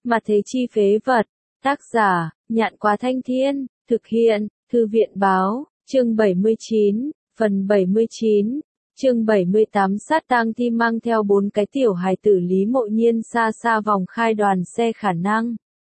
Mà thế chi phế vật. Tác giả, Nhạn Quá Thanh Thiên, thực hiện, Thư viện Báo, chương 79, phần 79, chương 78 sát tang thi mang theo 4 cái tiểu hài tử Lý Mộ Nhiên xa xa vòng khai đoàn xe khả năng.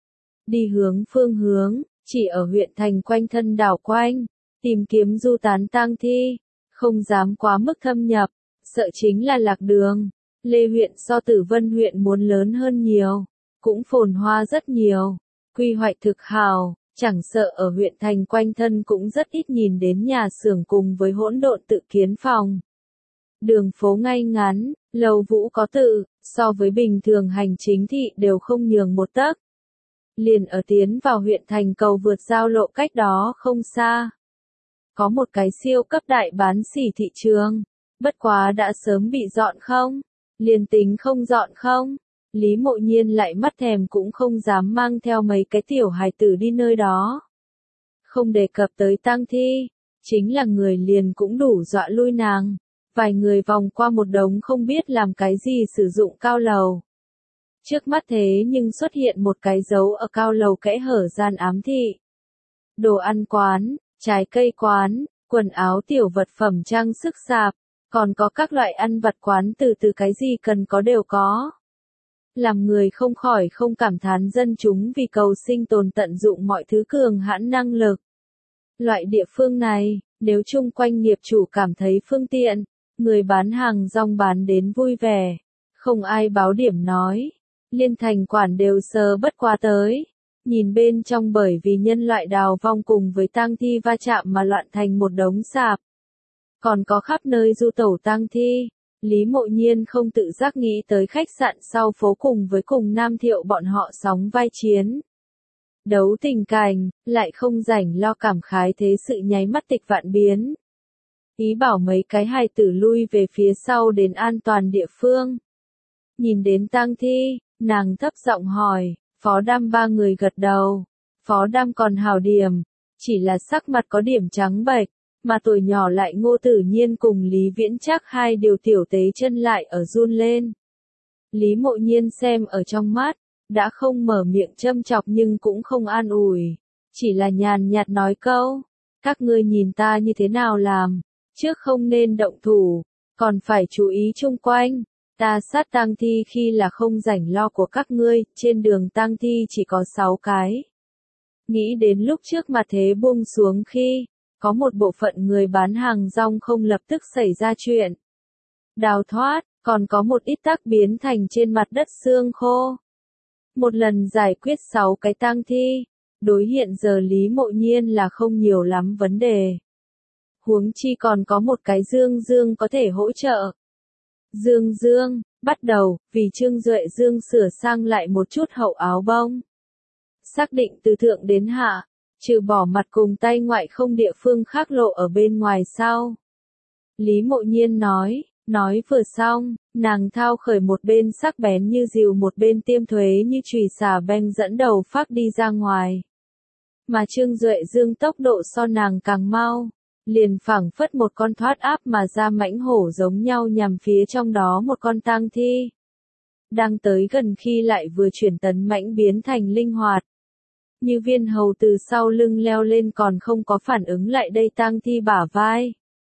Đi hướng phương hướng, chỉ ở huyện thành quanh thân đảo quanh, tìm kiếm du tán tang thi, không dám quá mức thâm nhập, sợ chính là lạc đường. Lê huyện so Tử Vân huyện muốn lớn hơn nhiều, cũng phồn hoa rất nhiều, quy hoạch thực hào, chẳng sợ ở huyện thành quanh thân cũng rất ít nhìn đến nhà xưởng cùng với hỗn độn tự kiến phòng. Đường phố ngay ngắn, lầu vũ có tự, so với bình thường hành chính thị đều không nhường một tấc. Liền ở tiến vào huyện thành cầu vượt giao lộ cách đó không xa. Có một cái siêu cấp đại bán sỉ thị trường, bất quá đã sớm bị dọn không? Liền tính không dọn không? Lý Mộ Nhiên lại mắt thèm cũng không dám mang theo mấy cái tiểu hài tử đi nơi đó. Không đề cập tới tang thi, chính là người liền cũng đủ dọa lui nàng. Vài người vòng qua một đống không biết làm cái gì sử dụng cao lầu. Trước mắt thế nhưng xuất hiện một cái dấu ở cao lầu kẽ hở gian ám thị. Đồ ăn quán, trái cây quán, quần áo tiểu vật phẩm trang sức sạp, còn có các loại ăn vặt quán từ cái gì cần có đều có. Làm người không khỏi không cảm thán dân chúng vì cầu sinh tồn tận dụng mọi thứ cường hãn năng lực. Loại địa phương này, nếu chung quanh nghiệp chủ cảm thấy phương tiện, người bán hàng rong bán đến vui vẻ, không ai báo điểm nói, liên thành quản đều sờ bất qua tới. Nhìn bên trong bởi vì nhân loại đào vong cùng với tang thi va chạm mà loạn thành một đống sạp. Còn có khắp nơi du tẩu tang thi, Lý Mộ Nhiên không tự giác nghĩ tới khách sạn sau phố cùng với cùng Nam Thiệu bọn họ sóng vai chiến. Đấu tình cảnh, lại không rảnh lo cảm khái thế sự nháy mắt tịch vạn biến. Ý bảo mấy cái hài tử lui về phía sau đến an toàn địa phương. Nhìn đến tang thi, nàng thấp giọng hỏi, Phó Đam ba người gật đầu. Phó Đam còn hào điểm, chỉ là sắc mặt có điểm trắng bệch, mà tuổi nhỏ lại Ngô Tử Nhiên cùng Lý Viễn Trác hai điều tiểu tế chân lại ở run lên. Lý Mộ Nhiên xem ở trong mắt, đã không mở miệng châm chọc nhưng cũng không an ủi, chỉ là nhàn nhạt nói câu, các ngươi nhìn ta như thế nào làm, trước không nên động thủ, còn phải chú ý chung quanh. Ta sát tang thi khi là không rảnh lo của các ngươi, trên đường tang thi chỉ có 6 cái. Nghĩ đến lúc trước mà thế buông xuống khi, có một bộ phận người bán hàng rong không lập tức xảy ra chuyện. Đào thoát, còn có một ít tác biến thành trên mặt đất xương khô. Một lần giải quyết 6 cái tang thi, đối hiện giờ Lý Mộ Nhiên là không nhiều lắm vấn đề. Huống chi còn có một cái Dương Dương có thể hỗ trợ. Dương Dương, bắt đầu, vì Trương Duệ Dương sửa sang lại một chút hậu áo bông. Xác định từ thượng đến hạ, trừ bỏ mặt cùng tay ngoại không địa phương khác lộ ở bên ngoài sau. Lý Mộ Nhiên nói vừa xong, nàng thao khởi một bên sắc bén như rìu một bên tiêm thuế như chùy xà beng dẫn đầu phát đi ra ngoài. Mà Trương Duệ Dương tốc độ so nàng càng mau. Liền phảng phất một con thoát áp mà ra mãnh hổ giống nhau nhằm phía trong đó một con tang thi. Đang tới gần khi lại vừa chuyển tấn mãnh biến thành linh hoạt. Như viên hầu từ sau lưng leo lên còn không có phản ứng lại đây tang thi bả vai.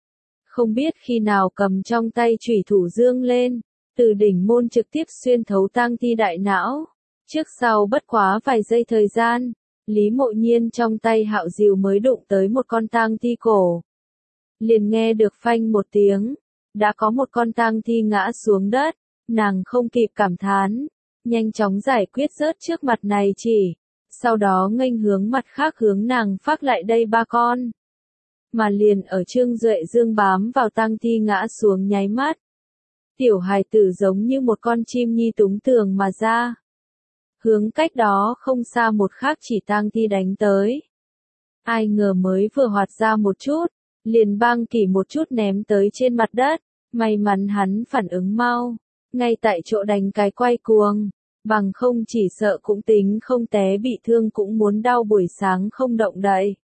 Không biết khi nào cầm trong tay chủy thủ dương lên, từ đỉnh môn trực tiếp xuyên thấu tang thi đại não. Trước sau bất quá vài giây thời gian. Lý Mộ Nhiên trong tay hạo diều mới đụng tới một con tang thi cổ. Liền nghe được phanh một tiếng, đã có một con tang thi ngã xuống đất, nàng không kịp cảm thán, nhanh chóng giải quyết rớt trước mặt này chỉ, sau đó nghênh hướng mặt khác hướng nàng phát lại đây 3 con. Mà liền ở Trương Duệ Dương bám vào tang thi ngã xuống nháy mắt. Tiểu hài tử giống như một con chim nhi túng tường mà ra. Hướng cách đó không xa một khác chỉ tang thi đánh tới. Ai ngờ mới vừa hoạt ra một chút, liền bang kỷ một chút ném tới trên mặt đất, may mắn hắn phản ứng mau, ngay tại chỗ đánh cái quay cuồng, bằng không chỉ sợ cũng tính không té bị thương cũng muốn đau buổi sáng không động đậy.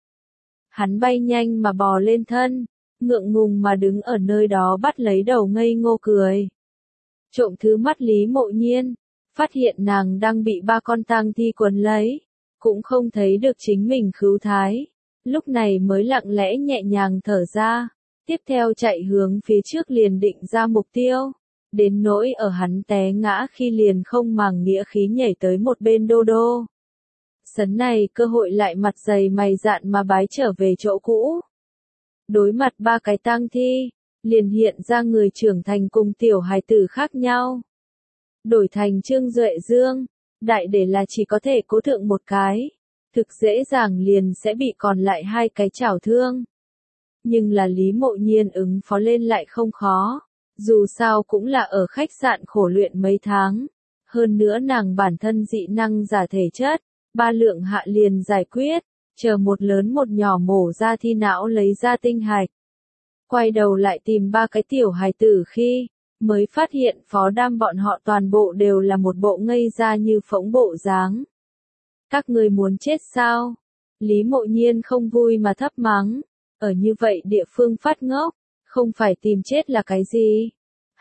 Hắn bay nhanh mà bò lên thân, ngượng ngùng mà đứng ở nơi đó bắt lấy đầu ngây ngô cười. Trộm thứ mắt Lý Mộ Nhiên. phát hiện nàng đang bị ba con tang thi quấn lấy, cũng không thấy được chính mình khứu thái, lúc này mới lặng lẽ nhẹ nhàng thở ra, tiếp theo chạy hướng phía trước liền định ra mục tiêu, đến nỗi ở hắn té ngã khi liền không màng nghĩa khí nhảy tới một bên đô đô. Sấn này cơ hội lại mặt dày mày dạn mà bái trở về chỗ cũ. Đối mặt ba cái tang thi, liền hiện ra người trưởng thành cùng tiểu hài tử khác nhau. Đổi thành Trương Duệ Dương, đại để là chỉ có thể cố thượng một cái, thực dễ dàng liền sẽ bị còn lại hai cái chảo thương. Nhưng là Lý Mộ Nhiên ứng phó lên lại không khó, dù sao cũng là ở khách sạn khổ luyện mấy tháng, hơn nữa nàng bản thân dị năng giả thể chất, 3 lượng hạ liền giải quyết, chờ một lớn một nhỏ mổ ra thi não lấy ra tinh hạch. Quay đầu lại tìm ba cái tiểu hài tử khi, mới phát hiện Phó Đam bọn họ toàn bộ đều là một bộ ngây ra như phỗng bộ dáng. Các người muốn chết sao? Lý Mộ Nhiên không vui mà thấp mắng, ở như vậy địa phương phát ngốc, không phải tìm chết là cái gì?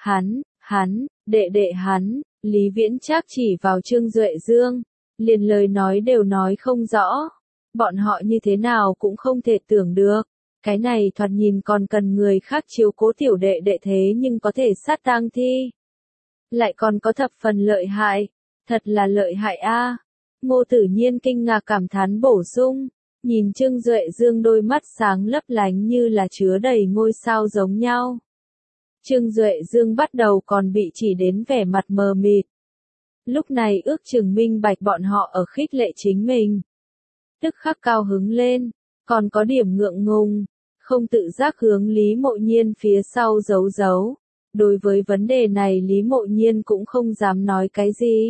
Đệ đệ hắn, Lý Viễn Trác chỉ vào Trương Duệ Dương, liền lời nói đều nói không rõ. Bọn họ như thế nào cũng không thể tưởng được. Cái này thoạt nhìn còn cần người khác chiếu cố tiểu đệ đệ thế nhưng có thể sát tang thi. Lại còn có thập phần lợi hại. Thật là lợi hại a. Ngô Tử Nhiên kinh ngạc cảm thán bổ sung. Nhìn Trương Duệ Dương đôi mắt sáng lấp lánh như là chứa đầy ngôi sao giống nhau. Trương Duệ Dương bắt đầu còn bị chỉ đến vẻ mặt mờ mịt. Lúc này ước chừng minh bạch bọn họ ở khích lệ chính mình. Tức khắc cao hứng lên, còn có điểm ngượng ngùng, không tự giác hướng Lý Mộ Nhiên phía sau giấu giấu. Đối với vấn đề này Lý Mộ Nhiên cũng không dám nói cái gì.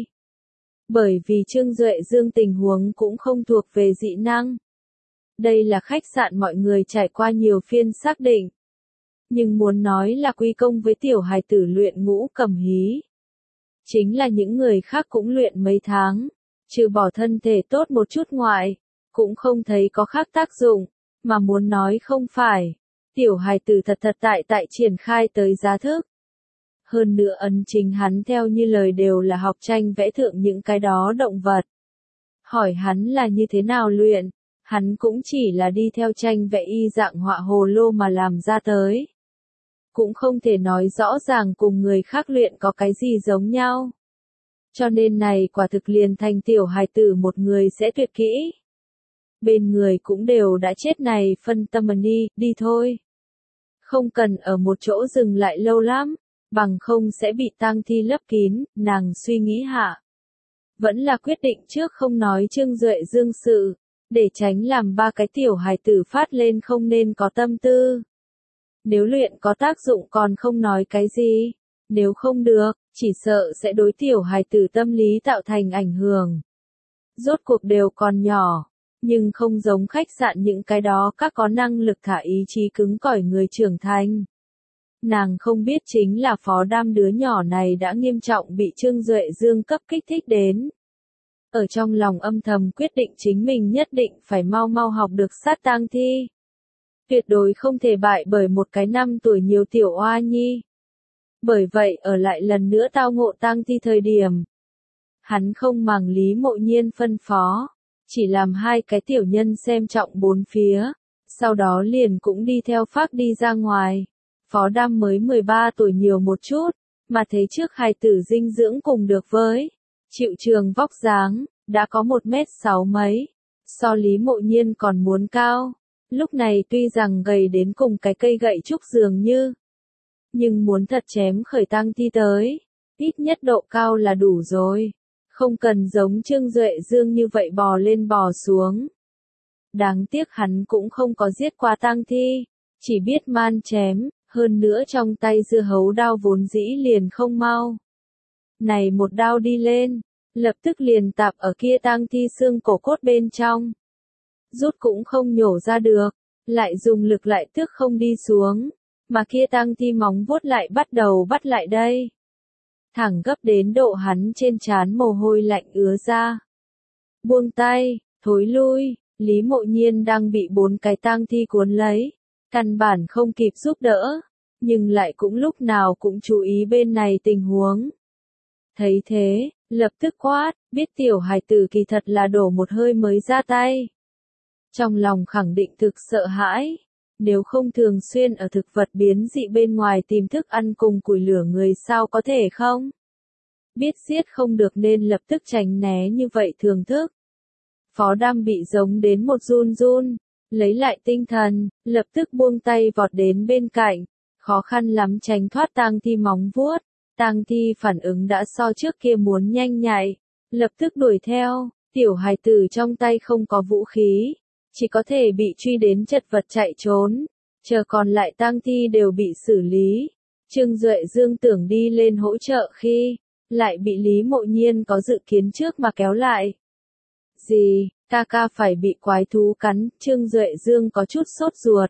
Bởi vì Trương Duệ Dương tình huống cũng không thuộc về dị năng. Đây là khách sạn mọi người trải qua nhiều phiên xác định. Nhưng muốn nói là quy công với tiểu hài tử luyện ngũ cầm hí. Chính là những người khác cũng luyện mấy tháng, trừ bỏ thân thể tốt một chút ngoại, cũng không thấy có khác tác dụng, mà muốn nói không phải, tiểu hài tử thật tại triển khai tới giá thức. Hơn nữa ấn chính hắn theo như lời đều là học tranh vẽ thượng những cái đó động vật. Hỏi hắn là như thế nào luyện, hắn cũng chỉ là đi theo tranh vẽ y dạng họa hồ lô mà làm ra tới. Cũng không thể nói rõ ràng cùng người khác luyện có cái gì giống nhau. Cho nên này quả thực liền thành tiểu hài tử một người sẽ tuyệt kỹ. Bên người cũng đều đã chết này phân tâm đi thôi. Không cần ở một chỗ dừng lại lâu lắm, bằng không sẽ bị tang thi lấp kín, nàng suy nghĩ hạ. Vẫn là quyết định trước không nói Trương Duệ Dương sự, để tránh làm ba cái tiểu hài tử phát lên không nên có tâm tư. Nếu luyện có tác dụng còn không nói cái gì, nếu không được, chỉ sợ sẽ đối tiểu hài tử tâm lý tạo thành ảnh hưởng. Rốt cuộc đều còn nhỏ, nhưng không giống khách sạn những cái đó các có năng lực thả ý chí cứng cỏi người trưởng thành. Nàng không biết chính là Phó Đam đứa nhỏ này đã nghiêm trọng bị Trương Duệ Dương cấp kích thích đến. Ở trong lòng âm thầm quyết định chính mình nhất định phải mau mau học được sát tang thi. Tuyệt đối không thể bại bởi một cái 5 tuổi nhiều tiểu oa nhi. Bởi vậy ở lại lần nữa tao ngộ tang thi thời điểm. Hắn không màng Lý Mộ Nhiên phân phó, chỉ làm hai cái tiểu nhân xem trọng bốn phía, sau đó liền cũng đi theo phác đi ra ngoài. Phó Đam mới 13 tuổi nhiều một chút, mà thấy trước hài tử dinh dưỡng cùng được với. Chịu trường vóc dáng, đã có 1m6 mấy, so Lý Mộ Nhiên còn muốn cao. Lúc này tuy rằng gầy đến cùng cái cây gậy trúc dường như, nhưng muốn thật chém khởi tang thi tới, ít nhất độ cao là đủ rồi, không cần giống Trương Duệ Dương như vậy bò lên bò xuống. Đáng tiếc hắn cũng không có giết qua tang thi, chỉ biết man chém, hơn nữa trong tay dưa hấu đao vốn dĩ liền không mau. Này một đao đi lên, lập tức liền tạp ở kia tang thi xương cổ cốt bên trong. Rút cũng không nhổ ra được, lại dùng lực lại tức không đi xuống, mà kia tang thi móng vuốt lại bắt đầu bắt lại đây. Thẳng gấp đến độ hắn trên trán mồ hôi lạnh ứa ra. Buông tay, thối lui, Lý Mộ Nhiên đang bị 4 cái tang thi cuốn lấy, căn bản không kịp giúp đỡ, nhưng lại cũng lúc nào cũng chú ý bên này tình huống. Thấy thế, lập tức quát, biết tiểu hài tử kỳ thật là đổ một hơi mới ra tay. Trong lòng khẳng định thực sợ hãi, nếu không thường xuyên ở thực vật biến dị bên ngoài tìm thức ăn cùng củi lửa người sao có thể không? Biết giết không được nên lập tức tránh né như vậy thường thức. Phó Đam bị giống đến một run run, lấy lại tinh thần, lập tức buông tay vọt đến bên cạnh, khó khăn lắm tránh thoát Tang Thi móng vuốt. Tang Thi phản ứng đã so trước kia muốn nhanh nhạy, lập tức đuổi theo, tiểu hài tử trong tay không có vũ khí, chỉ có thể bị truy đến chật vật chạy trốn, chờ còn lại Tang Thi đều bị xử lý. Trương Duệ Dương tưởng đi lên hỗ trợ khi, lại bị Lý Mộ Nhiên có dự kiến trước mà kéo lại. Gì, ca ca phải bị quái thú cắn, Trương Duệ Dương có chút sốt ruột.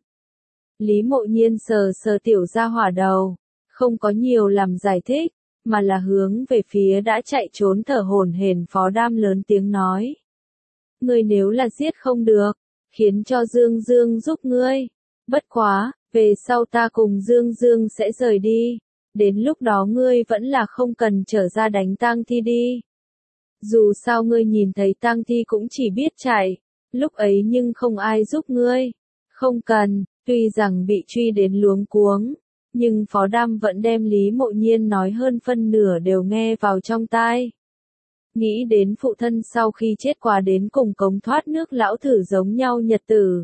Lý Mộ Nhiên sờ sờ tiểu gia hỏa đầu, không có nhiều làm giải thích, mà là hướng về phía đã chạy trốn thở hổn hển Phó Đam lớn tiếng nói. Ngươi nếu là giết không được, khiến cho Dương Dương giúp ngươi. Bất quá, về sau ta cùng Dương Dương sẽ rời đi, đến lúc đó ngươi vẫn là không cần trở ra đánh Tang Thi đi. Dù sao ngươi nhìn thấy Tang Thi cũng chỉ biết chạy, lúc ấy nhưng không ai giúp ngươi. Không cần, tuy rằng bị truy đến luống cuống, nhưng Phó Đam vẫn đem Lý Mộ Nhiên nói hơn phân nửa đều nghe vào trong tai. Nghĩ đến phụ thân sau khi chết qua đến cùng cống thoát nước lão thử giống nhau nhật tử.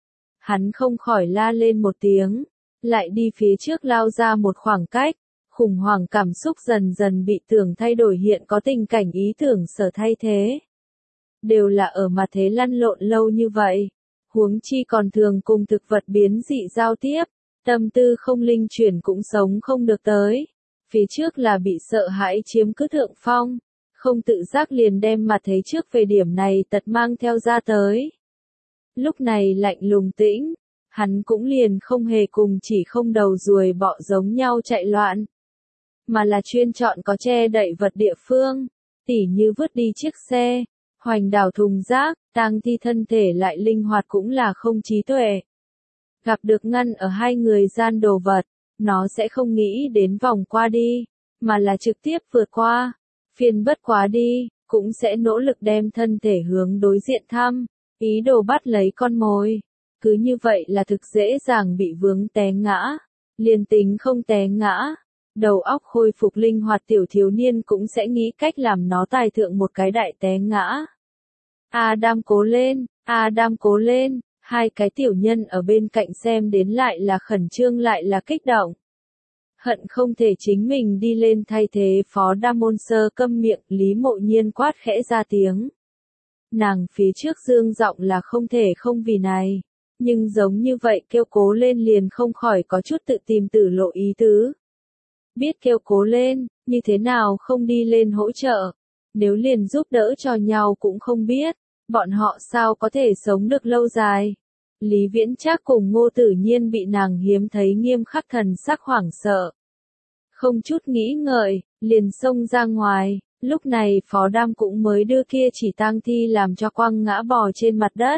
Hắn không khỏi la lên một tiếng, lại đi phía trước lao ra một khoảng cách, khủng hoảng cảm xúc dần dần bị tưởng thay đổi hiện có tình cảnh ý tưởng sở thay thế. Đều là ở mặt thế lăn lộn lâu như vậy, huống chi còn thường cùng thực vật biến dị giao tiếp, tâm tư không linh chuyển cũng sống không được tới. Phía trước là bị sợ hãi chiếm cứ thượng phong, không tự giác liền đem mặt thế trước về điểm này tật mang theo ra tới. Lúc này lạnh lùng tĩnh, hắn cũng liền không hề cùng chỉ không đầu ruồi bọ giống nhau chạy loạn, mà là chuyên chọn có che đậy vật địa phương, tỉ như vứt đi chiếc xe, hoành đảo thùng rác. Tang Thi thân thể lại linh hoạt cũng là không trí tuệ. Gặp được ngăn ở hai người gian đồ vật, nó sẽ không nghĩ đến vòng qua đi, mà là trực tiếp vượt qua, phiền bất quá đi, cũng sẽ nỗ lực đem thân thể hướng đối diện thăm, ý đồ bắt lấy con mồi. Cứ như vậy là thực dễ dàng bị vướng té ngã, liền tính không té ngã, đầu óc khôi phục linh hoạt tiểu thiếu niên cũng sẽ nghĩ cách làm nó tài thượng một cái đại té ngã. Adam cố lên, Adam cố lên, hai cái tiểu nhân ở bên cạnh xem đến lại là khẩn trương lại là kích động. Hận không thể chính mình đi lên thay thế Phó Đam môn sơ câm miệng, Lý Mộ Nhiên quát khẽ ra tiếng. Nàng phía trước dương giọng là không thể không vì này, nhưng giống như vậy kêu cố lên liền không khỏi có chút tự tìm tử lộ ý tứ. Biết kêu cố lên, như thế nào không đi lên hỗ trợ, nếu liền giúp đỡ cho nhau cũng không biết, bọn họ sao có thể sống được lâu dài. Lý Viễn Trác cùng Ngô Tử Nhiên bị nàng hiếm thấy nghiêm khắc thần sắc hoảng sợ. Không chút nghĩ ngợi, liền xông ra ngoài, lúc này Phó Đam cũng mới đưa kia chỉ Tang Thi làm cho quăng ngã bò trên mặt đất.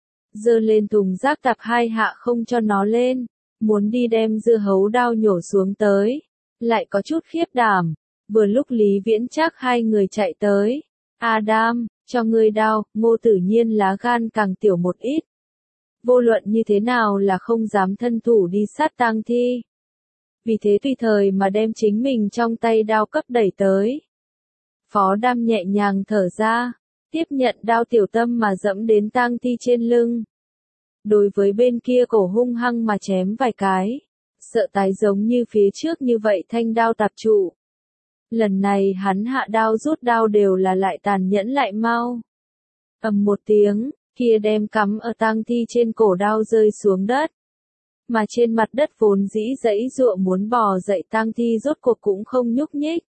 Giơ lên thùng rác tạp hai hạ không cho nó lên, muốn đi đem dưa hấu đao nhổ xuống tới, lại có chút khiếp đảm. Vừa lúc Lý Viễn Trác hai người chạy tới, Adam, cho ngươi đao. Ngô Tử Nhiên lá gan càng tiểu một ít. Vô luận như thế nào là không dám thân thủ đi sát Tang Thi. Vì thế tùy thời mà đem chính mình trong tay đao cấp đẩy tới. Phó Đam nhẹ nhàng thở ra, tiếp nhận đao tiểu tâm mà dẫm đến Tang Thi trên lưng. Đối với bên kia cổ hung hăng mà chém vài cái, sợ tái giống như phía trước như vậy thanh đao tạp trụ. Lần này hắn hạ đao rút đao đều là lại tàn nhẫn lại mau. Ầm một tiếng, kia đem cắm ở Tang Thi trên cổ đao rơi xuống đất. Mà trên mặt đất vốn dĩ dãy dụa muốn bò dậy Tang Thi rốt cuộc cũng không nhúc nhích.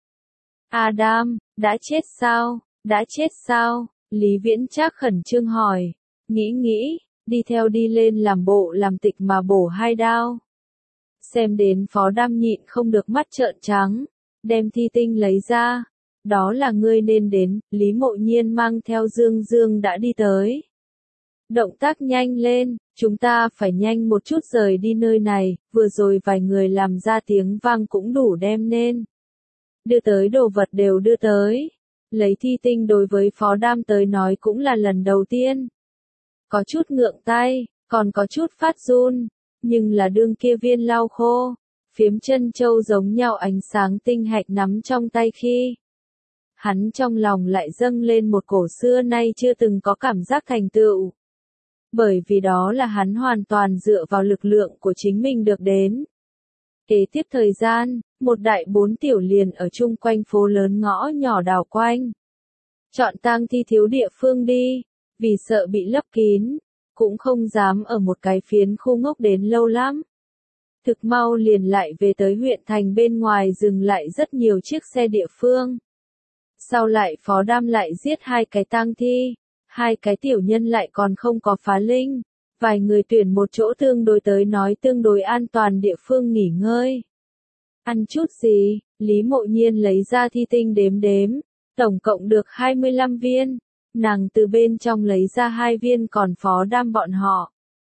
Adam, đã chết sao? Đã chết sao? Lý Viễn Trác khẩn trương hỏi. Nghĩ, đi theo đi lên làm bộ làm tịch mà bổ hai đao. Xem đến Phó Đam nhịn không được mắt trợn trắng, đem thi tinh lấy ra. Đó là ngươi nên đến. Lý Mộ Nhiên mang theo Dương Dương đã đi tới. Động tác nhanh lên, chúng ta phải nhanh một chút rời đi nơi này, vừa rồi vài người làm ra tiếng vang cũng đủ đem nên. Đưa tới đồ vật đều đưa tới. Lấy thi tinh đối với Phó Đam tới nói cũng là lần đầu tiên. Có chút ngượng tay, còn có chút phát run, nhưng là đương kia viên lau khô, phiếm chân châu giống nhau ánh sáng tinh hạch nắm trong tay khi. Hắn trong lòng lại dâng lên một cổ xưa nay chưa từng có cảm giác thành tựu. Bởi vì đó là hắn hoàn toàn dựa vào lực lượng của chính mình được đến. Kế tiếp thời gian, một đại bốn tiểu liền ở chung quanh phố lớn ngõ nhỏ đảo quanh. Chọn tang thi thiếu địa phương đi, vì sợ bị lấp kín, cũng không dám ở một cái phiến khu ngốc đến lâu lắm. Thực mau liền lại về tới huyện thành bên ngoài dừng lại rất nhiều chiếc xe địa phương. Sau lại Phó Đam lại giết 2 cái tang thi, 2 cái tiểu nhân lại còn không có phá linh, vài người tuyển một chỗ tương đối tới nói tương đối an toàn địa phương nghỉ ngơi. Ăn chút gì, Lý Mộ Nhiên lấy ra thi tinh đếm đếm, tổng cộng được 25 viên, nàng từ bên trong lấy ra 2 viên còn Phó Đam bọn họ.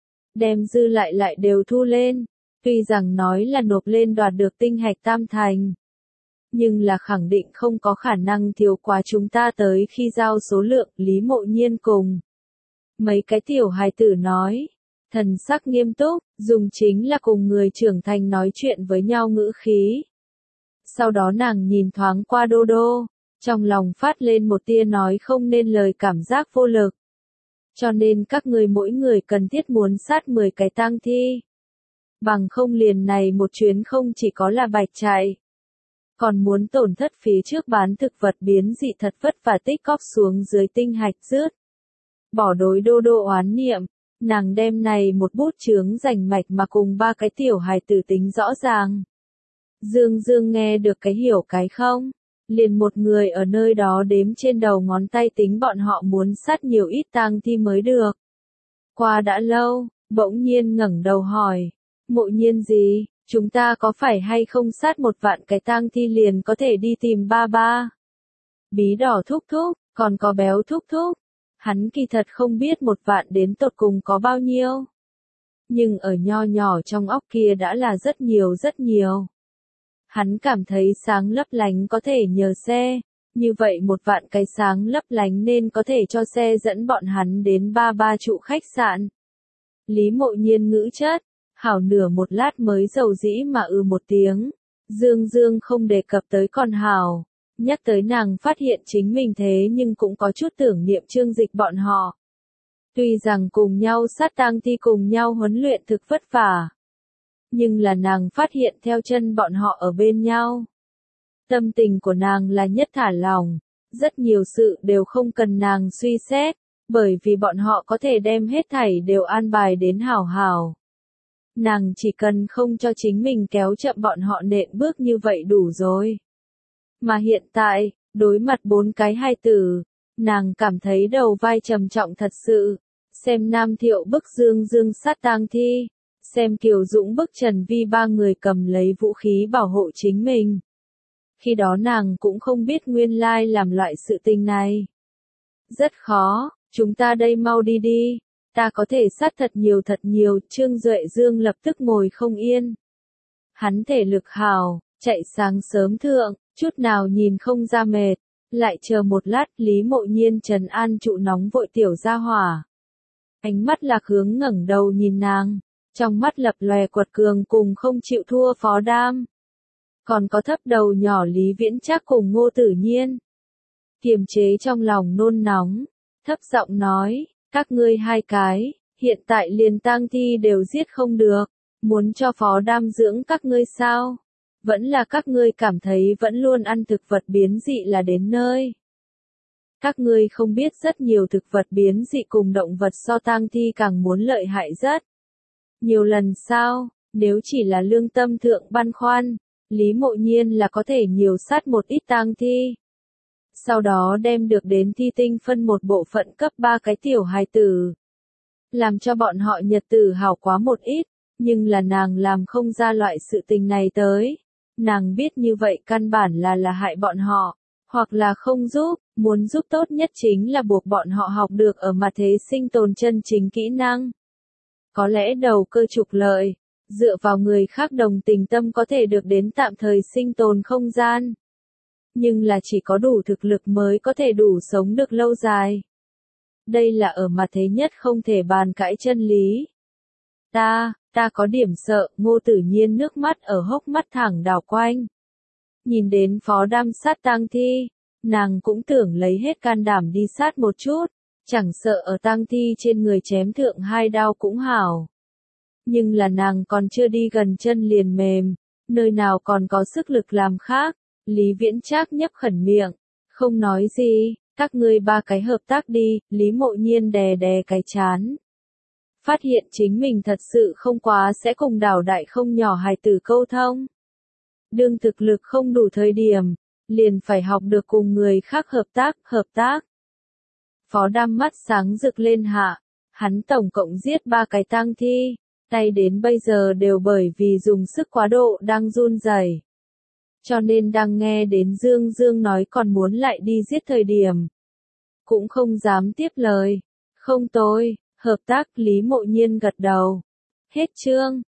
Đem dư lại đều thu lên, tuy rằng nói là nộp lên đoạt được tinh hạch tam thành. Nhưng là khẳng định không có khả năng thiếu quá chúng ta tới khi giao số lượng. Lý Mộ Nhiên cùng mấy cái tiểu hài tử nói, thần sắc nghiêm túc, dùng chính là cùng người trưởng thành nói chuyện với nhau ngữ khí. Sau đó nàng nhìn thoáng qua Đô Đô, trong lòng phát lên một tia nói không nên lời cảm giác vô lực. Cho nên các người mỗi người cần thiết muốn sát 10 cái tang thi. Bằng không liền này một chuyến không chỉ có là bạch chạy, còn muốn tổn thất phía trước bán thực vật biến dị thật vất vả tích cóp xuống dưới tinh hạch rớt. Bỏ đối Đô Đô oán niệm, nàng đem này một bút chướng rành mạch mà cùng 3 cái tiểu hài tử tính rõ ràng. Dương Dương nghe được cái hiểu cái không, liền một người ở nơi đó đếm trên đầu ngón tay tính bọn họ muốn sát nhiều ít tang thi mới được. Qua đã lâu, bỗng nhiên ngẩng đầu hỏi, Mộ Nhiên gì? Chúng ta có phải hay không sát 1 vạn cái tang thi liền có thể đi tìm ba ba? Bí đỏ thúc thúc, còn có béo thúc thúc. Hắn kỳ thật không biết 1 vạn đến tột cùng có bao nhiêu. Nhưng ở nho nhỏ trong óc kia đã là rất nhiều rất nhiều. Hắn cảm thấy sáng lấp lánh có thể nhờ xe. Như vậy 1 vạn cái sáng lấp lánh nên có thể cho xe dẫn bọn hắn đến ba ba trụ khách sạn. Lý Mộ Nhiên ngữ chất. Hảo nửa một lát mới dầu dĩ mà một tiếng. Dương Dương không đề cập tới còn hảo. Nhắc tới nàng phát hiện chính mình thế nhưng cũng có chút tưởng niệm Trương Dịch bọn họ. Tuy rằng cùng nhau sát tang thi cùng nhau huấn luyện thực vất vả. Nhưng là nàng phát hiện theo chân bọn họ ở bên nhau. Tâm tình của nàng là nhất thả lòng. Rất nhiều sự đều không cần nàng suy xét. Bởi vì bọn họ có thể đem hết thảy đều an bài đến hảo hảo. Nàng chỉ cần không cho chính mình kéo chậm bọn họ nện bước như vậy đủ rồi. Mà hiện tại, đối mặt 4 cái hài tử, nàng cảm thấy đầu vai trầm trọng thật sự. Xem Nam Thiệu bức Dương Dương sát tang thi, xem Kiều Dũng bức Trần Vi 3 người cầm lấy vũ khí bảo hộ chính mình. Khi đó nàng cũng không biết nguyên lai làm loại sự tình này. Rất khó, chúng ta đây mau đi đi. Ta có thể sát thật nhiều, Trương Duệ Dương lập tức ngồi không yên. Hắn thể lực hào, chạy sáng sớm thượng, chút nào nhìn không ra mệt, lại chờ một lát Lý Mộ Nhiên trấn an trụ nóng vội tiểu gia hỏa. Ánh mắt Lạc Hướng ngẩng đầu nhìn nàng, trong mắt lập lòe quật cường cùng không chịu thua Phó Đam. Còn có thấp đầu nhỏ Lý Viễn Trác cùng Ngô Tử Nhiên. Kiềm chế trong lòng nôn nóng, thấp giọng nói. Các ngươi 2 cái, hiện tại liền tang thi đều giết không được, muốn cho Phó Đam dưỡng các ngươi sao? Vẫn là các ngươi cảm thấy vẫn luôn ăn thực vật biến dị là đến nơi. Các ngươi không biết rất nhiều thực vật biến dị cùng động vật so tang thi càng muốn lợi hại rất nhiều lần sao? Nếu chỉ là lương tâm thượng băn khoăn, Lý Mộ Nhiên là có thể nhiều sát một ít tang thi. Sau đó đem được đến thi tinh phân một bộ phận cấp 3 cái tiểu hài tử. Làm cho bọn họ nhật tử hảo quá một ít, nhưng là nàng làm không ra loại sự tình này tới. Nàng biết như vậy căn bản là hại bọn họ, hoặc là không giúp, muốn giúp tốt nhất chính là buộc bọn họ học được ở mặt thế sinh tồn chân chính kỹ năng. Có lẽ đầu cơ trục lợi, dựa vào người khác đồng tình tâm có thể được đến tạm thời sinh tồn không gian. nhưng là chỉ có đủ thực lực mới có thể đủ sống được lâu dài. Đây là ở mặt thế nhất không thể bàn cãi chân lý. Ta có điểm sợ, Ngô Tử Nhiên nước mắt ở hốc mắt thẳng đảo quanh. Nhìn đến Phó Đam sát tang thi, nàng cũng tưởng lấy hết can đảm đi sát một chút, chẳng sợ ở tang thi trên người chém thượng 2 đao cũng hảo. Nhưng là nàng còn chưa đi gần chân liền mềm, nơi nào còn có sức lực làm khác. Lý Viễn Trác nhấp khẩn miệng, không nói gì, các ngươi 3 cái hợp tác đi. Lý Mộ Nhiên đè đè cái chán. Phát hiện chính mình thật sự không quá sẽ cùng đảo đại không nhỏ hài tử câu thông. Đương thực lực không đủ thời điểm, liền phải học được cùng người khác hợp tác. Phó Đam mắt sáng rực lên hạ, hắn tổng cộng giết 3 cái tang thi, tay đến bây giờ đều bởi vì dùng sức quá độ đang run rẩy. Cho nên đang nghe đến Dương Dương nói còn muốn lại đi giết thời điểm, cũng không dám tiếp lời. Không tôi, hợp tác. Lý Mộ Nhiên gật đầu. Hết chương.